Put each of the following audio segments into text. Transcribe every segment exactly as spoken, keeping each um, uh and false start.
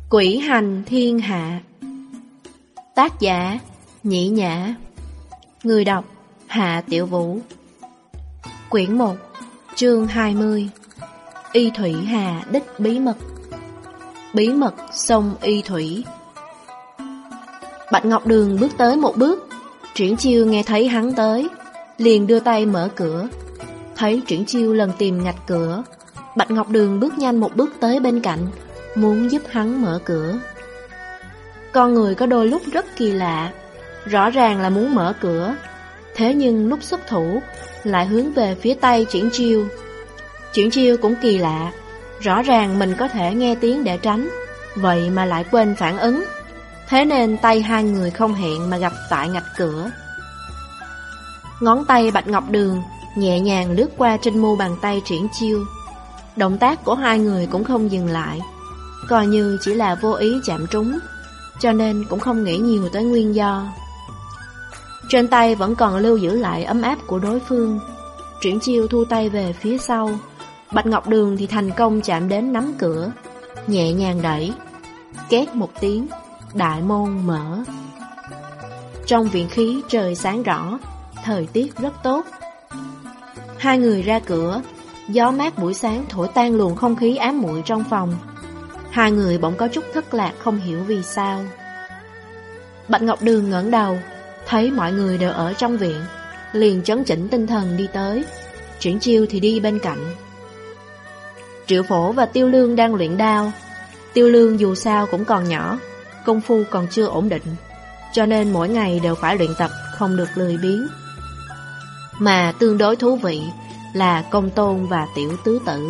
Quỷ hành thiên hạ. Tác giả Nhĩ Nhã. Người đọc Hạ Tiểu Vũ. Quyển một, chương hai mươi. Y Thủy Hà đích bí mật. Bí mật sông Y Thủy. Bạch Ngọc Đường bước tới một bước. Triển Chiêu nghe thấy hắn tới, liền đưa tay mở cửa. Thấy Triển Chiêu lần tìm ngạch cửa, Bạch Ngọc Đường bước nhanh một bước tới bên cạnh, muốn giúp hắn mở cửa. Con người có đôi lúc rất kỳ lạ, rõ ràng là muốn mở cửa, thế nhưng lúc xuất thủ lại hướng về phía tay Triển Chiêu. Triển Chiêu cũng kỳ lạ, rõ ràng mình có thể nghe tiếng để tránh, vậy mà lại quên phản ứng, thế nên tay hai người không hẹn mà gặp tại ngạch cửa. Ngón tay Bạch Ngọc Đường nhẹ nhàng lướt qua trên mu bàn tay Triển Chiêu. Động tác của hai người cũng không dừng lại, coi như chỉ là vô ý chạm trúng, cho nên cũng không nghĩ nhiều tới nguyên do. Trên tay vẫn còn lưu giữ lại ấm áp của đối phương. Triển Chiêu thu tay về phía sau, Bạch Ngọc Đường thì thành công chạm đến nắm cửa, nhẹ nhàng đẩy. Két một tiếng, đại môn mở. Trong viện khí trời sáng rõ, thời tiết rất tốt. Hai người ra cửa, gió mát buổi sáng thổi tan luồng không khí ám muội trong phòng. Hai người bỗng có chút thất lạc, không hiểu vì sao. Bạch Ngọc Đường ngẩng đầu, thấy mọi người đều ở trong viện, liền trấn chỉnh tinh thần đi tới. Triển Chiêu thì đi bên cạnh. Triệu Phổ và Tiêu Lương đang luyện đao. Tiêu Lương dù sao cũng còn nhỏ, công phu còn chưa ổn định, cho nên mỗi ngày đều phải luyện tập, không được lười biếng. Mà tương đối thú vị là Công Tôn và Tiểu Tứ Tử.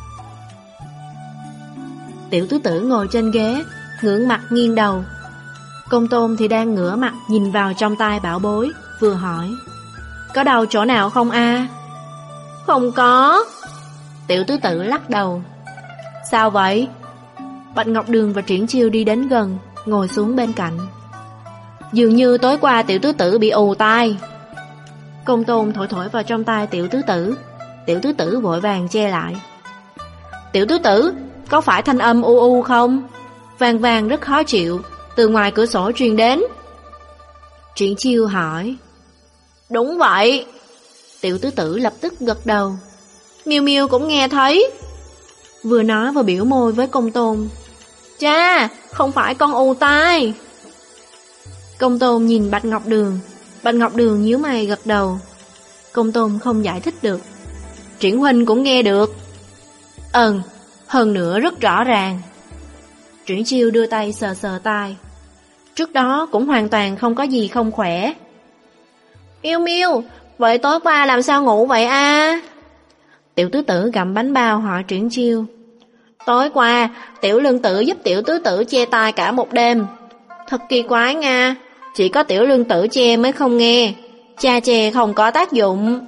Tiểu Tứ Tử ngồi trên ghế, ngưỡng mặt nghiêng đầu. Công Tôn thì đang ngửa mặt nhìn vào trong tai bảo bối, vừa hỏi: có đau chỗ nào không a? À? Không có. Tiểu Tứ Tử lắc đầu. Sao vậy? Bạch Ngọc Đường và Triển Chiêu đi đến gần, ngồi xuống bên cạnh. Dường như tối qua Tiểu Tứ Tử bị ù tai. Công Tôn thổi thổi vào trong tai Tiểu Tứ Tử. Tiểu Tứ Tử vội vàng che lại. Tiểu Tứ Tử, có phải thanh âm u u không? Vang vang rất khó chịu, từ ngoài cửa sổ truyền đến. Triển Chiêu hỏi. Đúng vậy. Tiểu Tứ Tử lập tức gật đầu. Miêu Miêu cũng nghe thấy. Vừa nói vừa biểu môi với Công Tôn. Cha, không phải con ù tai. Công Tôn nhìn Bạch Ngọc Đường. Bạch Ngọc Đường nhíu mày gật đầu. Công Tôn không giải thích được. Triển huynh cũng nghe được. Ừm, hơn nữa rất rõ ràng. Triển Chiêu đưa tay sờ sờ tai. Trước đó cũng hoàn toàn không có gì không khỏe. Miêu Miêu, vậy tối qua làm sao ngủ vậy a? À? Tiểu Tứ Tử gặm bánh bao hỏi Triển Chiêu. Tối qua Tiểu Lương Tử giúp Tiểu Tứ Tử che tai cả một đêm. Thật kỳ quái nha, chỉ có Tiểu Lương Tử che mới không nghe, cha che không có tác dụng.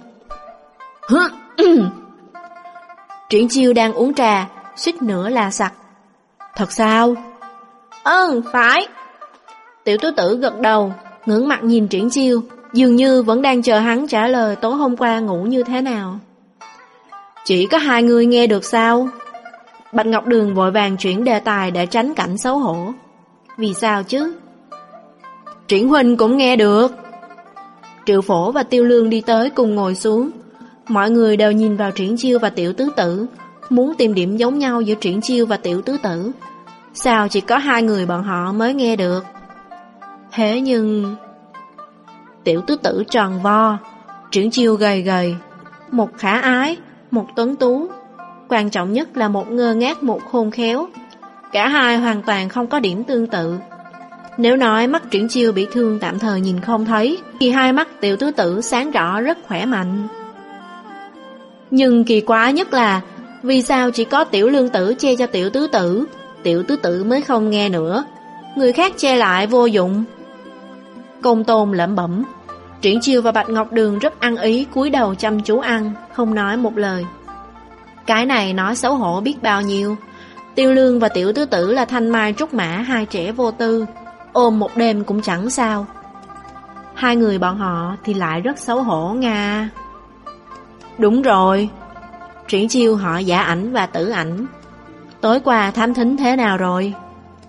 Triển Chiêu đang uống trà, suýt nữa là sặc. Thật sao? Ừ, phải. Tiểu Tứ Tử gật đầu, ngưỡng mặt nhìn Triển Chiêu, dường như vẫn đang chờ hắn trả lời tối hôm qua ngủ như thế nào. Chỉ có hai người nghe được sao? Bạch Ngọc Đường vội vàng chuyển đề tài để tránh cảnh xấu hổ. Vì sao chứ? Triển huynh cũng nghe được. Triệu Phổ và Tiêu Lương đi tới cùng ngồi xuống. Mọi người đều nhìn vào Triển Chiêu và Tiểu Tứ Tử, muốn tìm điểm giống nhau giữa Triển Chiêu và Tiểu Tứ Tử. Sao chỉ có hai người bọn họ mới nghe được? Thế nhưng... Tiểu Tứ Tử tròn vo, Triển Chiêu gầy gầy, một khả ái, một tuấn tú, quan trọng nhất là một ngơ ngác, một khôn khéo. Cả hai hoàn toàn không có điểm tương tự. Nếu nói mắt Triển Chiêu bị thương tạm thời nhìn không thấy, thì hai mắt Tiểu Tứ Tử sáng rõ rất khỏe mạnh. Nhưng kỳ quái nhất là vì sao chỉ có Tiểu Lương Tử che cho Tiểu Tứ Tử, Tiểu Tứ Tử mới không nghe nữa, người khác che lại vô dụng. Công Tôn lẩm bẩm. Triển Chiêu và Bạch Ngọc Đường rất ăn ý, cúi đầu chăm chú ăn, không nói một lời. Cái này nói xấu hổ biết bao nhiêu. Tiêu Lương và Tiểu Tứ Tử là thanh mai trúc mã, hai trẻ vô tư, ôm một đêm cũng chẳng sao. Hai người bọn họ thì lại rất xấu hổ nga. Đúng rồi. Triển Chiêu hỏi Giả Ảnh và Tử Ảnh. Tối qua thám thính thế nào rồi?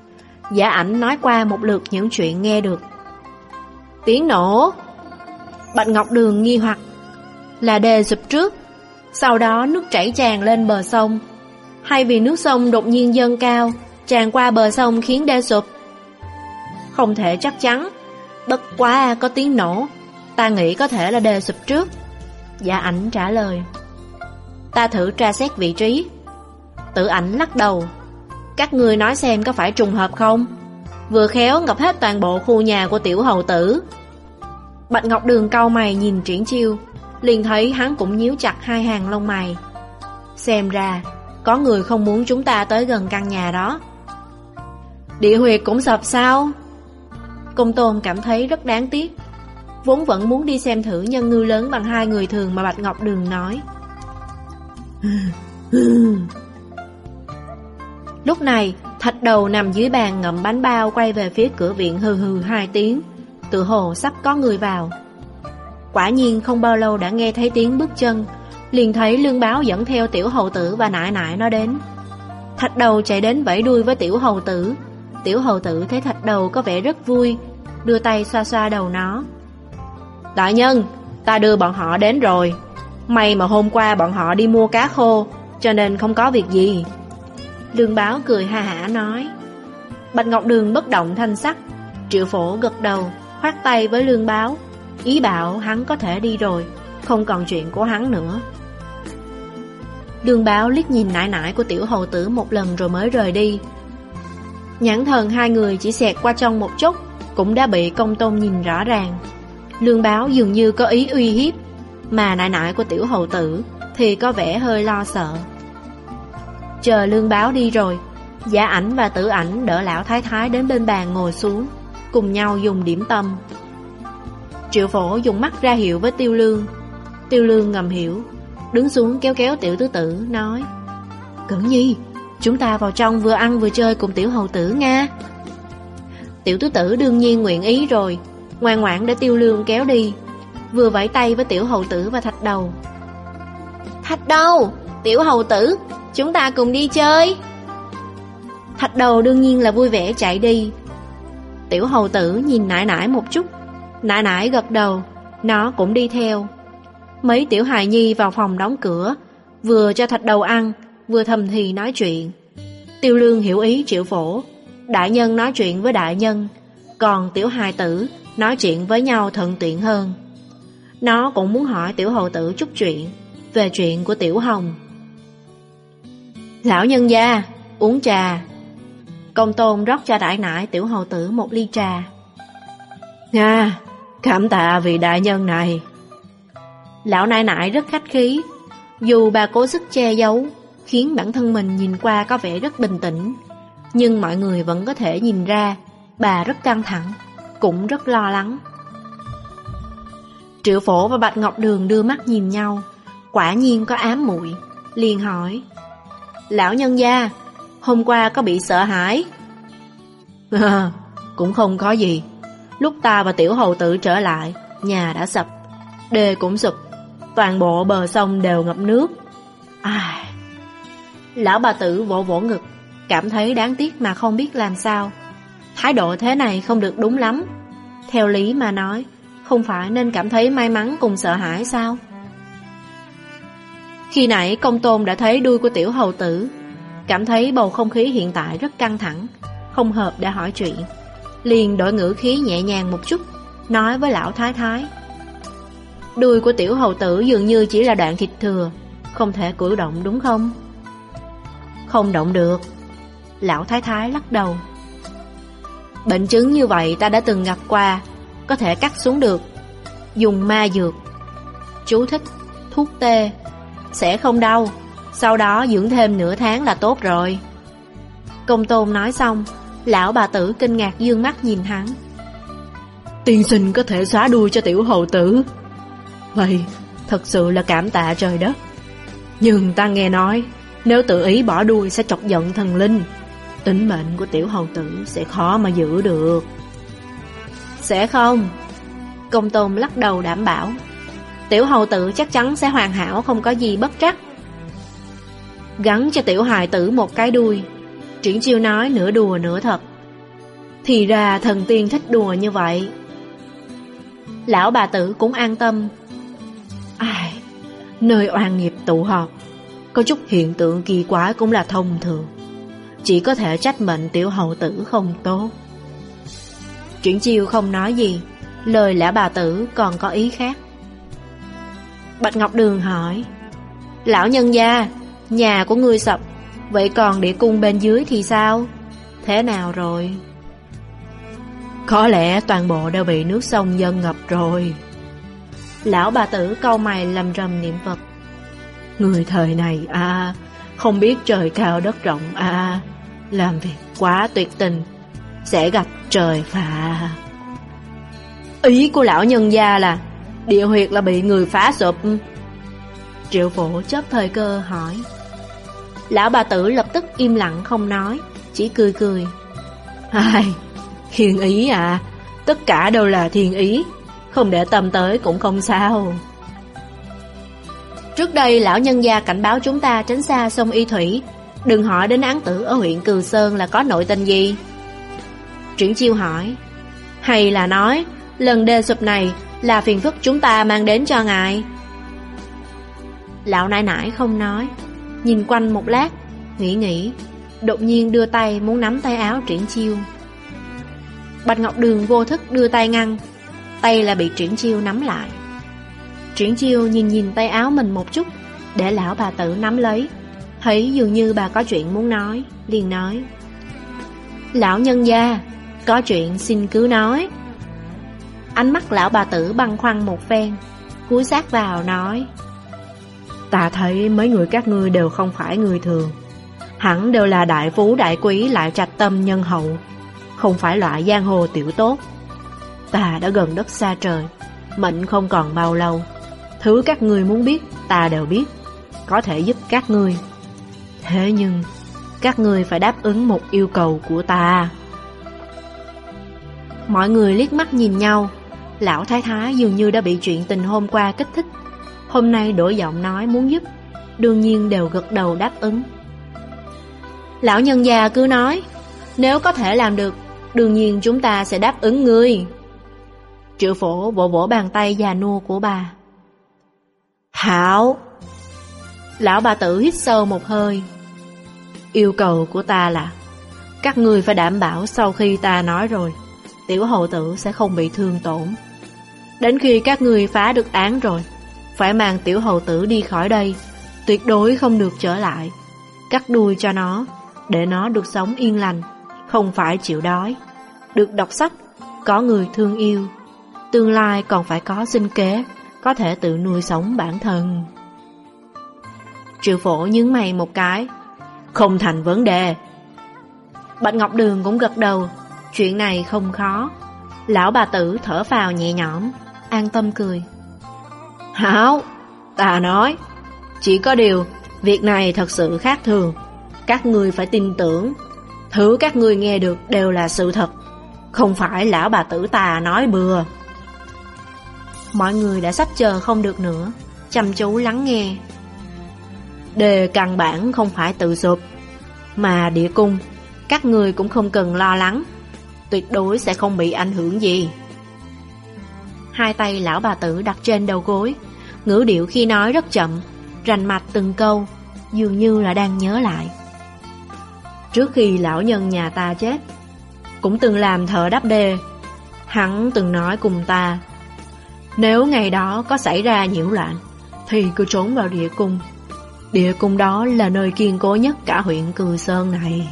Giả Ảnh nói qua một lượt những chuyện nghe được. Tiếng nổ. Bạch Ngọc Đường nghi hoặc. Là đê sụp trước, sau đó nước chảy tràn lên bờ sông, hay vì nước sông đột nhiên dâng cao, tràn qua bờ sông khiến đê sụp? Không thể chắc chắn, bất quá có tiếng nổ, ta nghĩ có thể là đê sụp trước. Giả Ảnh trả lời. Ta thử tra xét vị trí. Tử Ảnh lắc đầu. Các ngươi nói xem có phải trùng hợp không? Vừa khéo ngập hết toàn bộ khu nhà của tiểu hầu tử. Bạch Ngọc Đường cau mày nhìn Triển Chiêu, liền thấy hắn cũng nhíu chặt hai hàng lông mày. Xem ra có người không muốn chúng ta tới gần căn nhà đó. Địa huyệt cũng sập sao? Công Tôn cảm thấy rất đáng tiếc, vốn vẫn muốn đi xem thử nhân ngư lớn bằng hai người thường mà Bạch Ngọc Đường nói. Lúc này Thạch Đầu nằm dưới bàn ngậm bánh bao quay về phía cửa viện hừ hừ hai tiếng, tự hồ sắp có người vào. Quả nhiên không bao lâu đã nghe thấy tiếng bước chân, liền thấy Lương Báo dẫn theo tiểu hầu tử và nại nại nó đến. Thạch Đầu chạy đến vẫy đuôi với tiểu hầu tử. Tiểu hầu tử thấy Thạch Đầu có vẻ rất vui, đưa tay xoa xoa đầu nó. Đại nhân, ta đưa bọn họ đến rồi. May mà hôm qua bọn họ đi mua cá khô, cho nên không có việc gì. Lương Báo cười ha hả nói. Bạch Ngọc Đường bất động thanh sắc. Triệu Phổ gật đầu, khoát tay với Lương Báo, ý bảo hắn có thể đi rồi, không còn chuyện của hắn nữa. Lương Báo liếc nhìn nại nại của tiểu hầu tử một lần rồi mới rời đi. Nhãn thần hai người chỉ xẹt qua trong một chút, cũng đã bị Công Tôn nhìn rõ ràng. Lương Báo dường như có ý uy hiếp, mà nại nại của tiểu hầu tử thì có vẻ hơi lo sợ. Chờ Lương Báo đi rồi, Giả Ảnh và Tử Ảnh đỡ lão thái thái đến bên bàn ngồi xuống, cùng nhau dùng điểm tâm. Triệu Phổ dùng mắt ra hiệu với Tiêu Lương. Tiêu Lương ngầm hiểu, đứng xuống kéo kéo tiểu tứ tử nói: Cẩn Nhi, chúng ta vào trong vừa ăn vừa chơi cùng tiểu hầu tử nha. Tiểu tứ tử đương nhiên nguyện ý rồi, ngoan ngoãn để Tiêu Lương kéo đi, vừa vẫy tay với tiểu hầu tử và Thạch Đầu. Thạch Đầu, tiểu hầu tử, chúng ta cùng đi chơi. Thạch Đầu đương nhiên là vui vẻ chạy đi. Tiểu hầu tử nhìn nại nại một chút, nại nại gật đầu, nó cũng đi theo. Mấy tiểu hài nhi vào phòng đóng cửa, vừa cho Thạch Đầu ăn, vừa thầm thì nói chuyện. Tiêu Lương hiểu ý Triệu Phổ, đại nhân nói chuyện với đại nhân, còn tiểu hài tử nói chuyện với nhau thuận tiện hơn. Nó cũng muốn hỏi tiểu hầu tử chút chuyện về chuyện của tiểu Hồng. Lão nhân gia, uống trà. Công Tôn rót cho đại nại tiểu hầu tử một ly trà. Nga, cảm tạ vị đại nhân này. Lão nại nại rất khách khí, dù bà cố sức che giấu, khiến bản thân mình nhìn qua có vẻ rất bình tĩnh, nhưng mọi người vẫn có thể nhìn ra bà rất căng thẳng, cũng rất lo lắng. Triệu Phổ và Bạch Ngọc Đường đưa mắt nhìn nhau, quả nhiên có ám muội, liền hỏi: Lão nhân gia, hôm qua có bị sợ hãi? À, cũng không có gì. Lúc ta và tiểu hầu tử trở lại, nhà đã sập, đê cũng sụp, toàn bộ bờ sông đều ngập nước. Ai... Lão bà tử vỗ vỗ ngực, cảm thấy đáng tiếc mà không biết làm sao. Thái độ thế này không được đúng lắm. Theo lý mà nói, không phải nên cảm thấy may mắn cùng sợ hãi sao? Khi nãy Công Tôn đã thấy đuôi của tiểu hầu tử, cảm thấy bầu không khí hiện tại rất căng thẳng, không hợp để hỏi chuyện, liền đổi ngữ khí nhẹ nhàng một chút, nói với lão thái thái: Đuôi của tiểu hầu tử dường như chỉ là đoạn thịt thừa, không thể cử động đúng không? Không động được. Lão thái thái lắc đầu. Bệnh chứng như vậy ta đã từng gặp qua, có thể cắt xuống được, dùng ma dược. Chú thích: thuốc tê, sẽ không đau, sau đó dưỡng thêm nửa tháng là tốt rồi. Công Tôn nói xong, lão bà tử kinh ngạc dương mắt nhìn hắn. Tiên sinh có thể xóa đuôi cho tiểu hầu tử, vậy thật sự là cảm tạ trời đất. Nhưng ta nghe nói, nếu tự ý bỏ đuôi sẽ chọc giận thần linh, tính mệnh của tiểu hầu tử sẽ khó mà giữ được. Sẽ không. Công Tôn lắc đầu đảm bảo, tiểu hầu tử chắc chắn sẽ hoàn hảo, không có gì bất trắc. Gắn cho tiểu hài tử một cái đuôi, Triển Chiêu nói nửa đùa nửa thật. Thì ra thần tiên thích đùa như vậy. Lão bà tử cũng an tâm. Ai, nơi oan nghiệp tụ họp, có chút hiện tượng kỳ quái cũng là thông thường. Chỉ có thể trách mệnh tiểu hầu tử không tốt. Triển Chiêu không nói gì, lời lão bà tử còn có ý khác. Bạch Ngọc Đường hỏi: Lão nhân gia, nhà của ngươi sập, vậy còn địa cung bên dưới thì sao? Thế nào rồi? Có lẽ toàn bộ đều bị nước sông dâng ngập rồi. Lão bà tử cau mày lầm rầm niệm Phật. Người thời này à, không biết trời cao đất rộng à, làm việc quá tuyệt tình, sẽ gặp trời phạt. Ý của lão nhân gia là địa huyệt là bị người phá sụp. Triệu Phổ chớp thời cơ hỏi. Lão bà tử lập tức im lặng không nói, chỉ cười cười. Ai, thiên ý à, tất cả đều là thiên ý, không để tâm tới cũng không sao. Trước đây lão nhân gia cảnh báo chúng ta tránh xa sông Y Thủy, đừng hỏi đến án tử ở huyện Cừ Sơn là có nội tình gì. Triển Chiêu hỏi. Hay là nói lần đê sụp này là phiền phức chúng ta mang đến cho ngài? Lão nãi nãi không nói, nhìn quanh một lát, nghĩ nghĩ, đột nhiên đưa tay muốn nắm tay áo Triển Chiêu. Bạch Ngọc Đường vô thức đưa tay ngăn, tay là bị Triển Chiêu nắm lại. Triển Chiêu nhìn nhìn tay áo mình một chút, để lão bà tử nắm lấy, thấy dường như bà có chuyện muốn nói, liền nói. Lão nhân gia, có chuyện xin cứ nói. Ánh mắt lão bà tử băn khoăn một phen, cúi sát vào nói. Ta thấy mấy người các ngươi đều không phải người thường, hẳn đều là đại phú đại quý lại trạch tâm nhân hậu, không phải loại giang hồ tiểu tốt. Ta đã gần đất xa trời, mệnh không còn bao lâu, thứ các ngươi muốn biết ta đều biết, có thể giúp các ngươi. Thế nhưng các ngươi phải đáp ứng một yêu cầu của ta. Mọi người liếc mắt nhìn nhau. Lão thái thái dường như đã bị chuyện tình hôm qua kích thích, hôm nay đổi giọng nói muốn giúp, đương nhiên đều gật đầu đáp ứng. Lão nhân già cứ nói, nếu có thể làm được, đương nhiên chúng ta sẽ đáp ứng ngươi. Triệu Phổ vỗ vỗ bàn tay già nua của bà. Hảo. Lão bà tử hít sâu một hơi. Yêu cầu của ta là các ngươi phải đảm bảo sau khi ta nói rồi, tiểu hầu tử sẽ không bị thương tổn. Đến khi các ngươi phá được án rồi, phải mang tiểu hầu tử đi khỏi đây, tuyệt đối không được trở lại. Cắt đuôi cho nó, để nó được sống yên lành, không phải chịu đói, được đọc sách, có người thương yêu, tương lai còn phải có sinh kế, có thể tự nuôi sống bản thân. Triệu Phổ nhướng mày một cái. Không thành vấn đề. Bạch Ngọc Đường cũng gật đầu. Chuyện này không khó. Lão bà tử thở phào nhẹ nhõm, an tâm cười. Hảo, ta nói, chỉ có điều việc này thật sự khác thường, các ngươi phải tin tưởng. Thứ các ngươi nghe được đều là sự thật, không phải lão bà tử ta nói bừa. Mọi người đã sắp chờ không được nữa, chăm chú lắng nghe. Đề căn bản không phải tự sụp, mà địa cung các người cũng không cần lo lắng, tuyệt đối sẽ không bị ảnh hưởng gì. Hai tay lão bà tử đặt trên đầu gối, ngữ điệu khi nói rất chậm, rành mạch từng câu, dường như là đang nhớ lại. Trước khi lão nhân nhà ta chết, cũng từng làm thợ đắp đê. Hắn từng nói cùng ta, nếu ngày đó có xảy ra nhiễu loạn thì cứ trốn vào địa cung. Địa cung đó là nơi kiên cố nhất cả huyện Cừ Sơn này.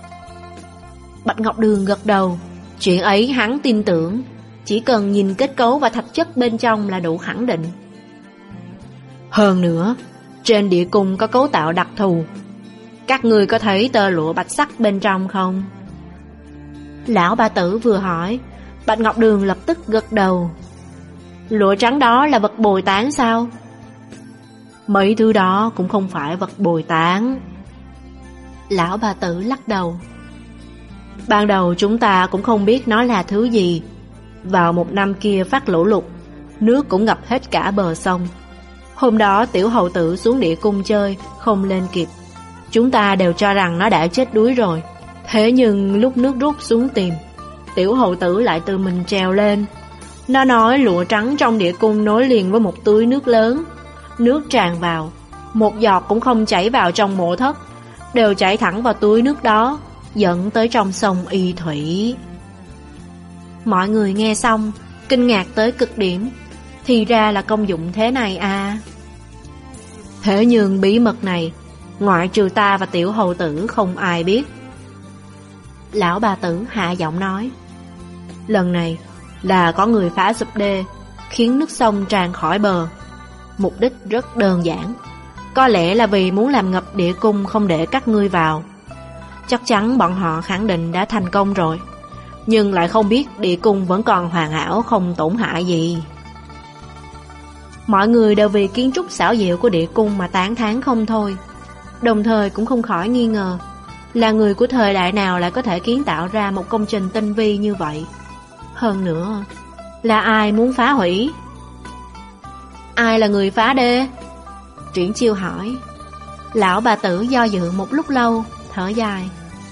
Bạch Ngọc Đường gật đầu. Chuyện ấy hắn tin tưởng, chỉ cần nhìn kết cấu và thạch chất bên trong là đủ khẳng định. Hơn nữa, trên địa cung có cấu tạo đặc thù. Các ngươi có thấy tơ lụa bạch sắc bên trong không? Lão bà tử vừa hỏi, Bạch Ngọc Đường lập tức gật đầu. Lụa trắng đó là vật bồi tán sao? Mấy thứ đó cũng không phải vật bồi tán. Lão bà tử lắc đầu. Ban đầu chúng ta cũng không biết nó là thứ gì. Vào một năm kia phát lũ lụt, nước cũng ngập hết cả bờ sông. Hôm đó tiểu hầu tử xuống địa cung chơi, không lên kịp. Chúng ta đều cho rằng nó đã chết đuối rồi. Thế nhưng lúc nước rút xuống tìm, Tiểu hầu tử lại tự mình trèo lên. Nó nói lụa trắng trong địa cung nối liền với một tưới nước lớn. Nước tràn vào, một giọt cũng không chảy vào trong mộ thất, đều chảy thẳng vào túi nước đó, dẫn tới trong sông Y Thủy. Mọi người nghe xong, kinh ngạc tới cực điểm. Thì ra là công dụng thế này à. Thế nhưng bí mật này, ngoại trừ ta và tiểu hầu tử không ai biết. Lão bà tử hạ giọng nói, lần này là có người phá sụp đê, khiến nước sông tràn khỏi bờ. Mục đích rất đơn giản, có lẽ là vì muốn làm ngập địa cung, không để các ngươi vào. Chắc chắn bọn họ khẳng định đã thành công rồi, nhưng lại không biết địa cung vẫn còn hoàn hảo, không tổn hại gì. Mọi người đều vì kiến trúc xảo diệu của địa cung mà tán thán không thôi, đồng thời cũng không khỏi nghi ngờ là người của thời đại nào lại có thể kiến tạo ra một công trình tinh vi như vậy. Hơn nữa, là ai muốn phá hủy? Ai là người phá đê? Triển Chiêu hỏi. Lão bà tử do dự một lúc lâu, thở dài.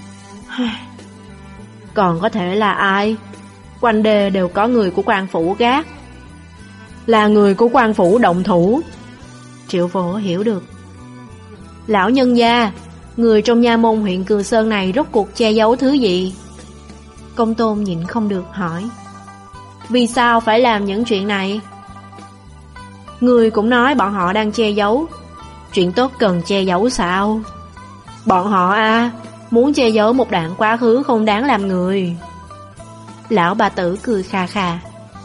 Còn có thể là ai? Quanh đê đều có người của quan phủ gác. Là người của quan phủ động thủ. Triệu Phổ hiểu được. Lão nhân gia, người trong nha môn huyện Cừ Sơn này rốt cuộc che giấu thứ gì? Công Tôn nhịn không được hỏi. Vì sao phải làm những chuyện này? Người cũng nói bọn họ đang che giấu. Chuyện tốt cần che giấu sao? Bọn họ à, muốn che giấu một đoạn quá khứ không đáng làm người. Lão bà tử cười kha kha.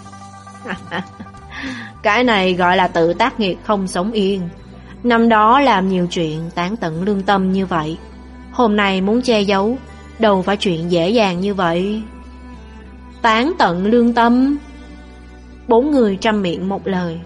Cái này gọi là tự tác nghiệt không sống yên. Năm đó làm nhiều chuyện tán tận lương tâm như vậy, hôm nay muốn che giấu đâu phải chuyện dễ dàng như vậy. Tán tận lương tâm? Bốn người trăm miệng một lời.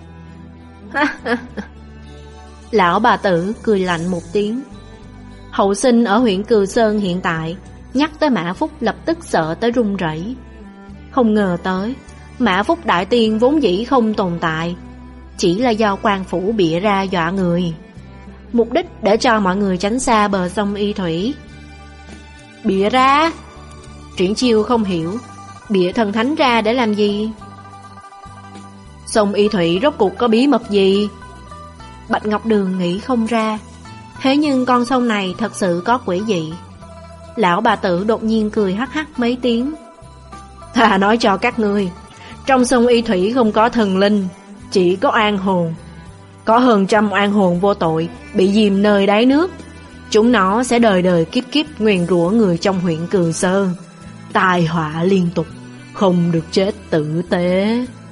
Lão bà tử cười lạnh một tiếng. Hậu sinh ở huyện Cừ Sơn hiện tại nhắc tới Mã Phúc lập tức sợ tới run rẩy. Không ngờ tới Mã Phúc đại tiên vốn dĩ không tồn tại, chỉ là do quan phủ bịa ra dọa người, mục đích để cho mọi người tránh xa bờ sông Y Thủy. Bịa ra? Triển Chiêu không hiểu, bịa thần thánh ra để làm gì? Sông Y Thủy rốt cuộc có bí mật gì? Bạch Ngọc Đường nghĩ không ra. Thế nhưng con sông này thật sự có quỷ dị. Lão bà tử đột nhiên cười hắc hắc mấy tiếng. Ta nói cho các ngươi, trong sông Y Thủy không có thần linh, chỉ có oan hồn. Có hơn trăm oan hồn vô tội bị dìm nơi đáy nước. Chúng nó sẽ đời đời kiếp kiếp nguyền rủa người trong huyện Cừ Sơn, tai họa liên tục, không được chết tử tế.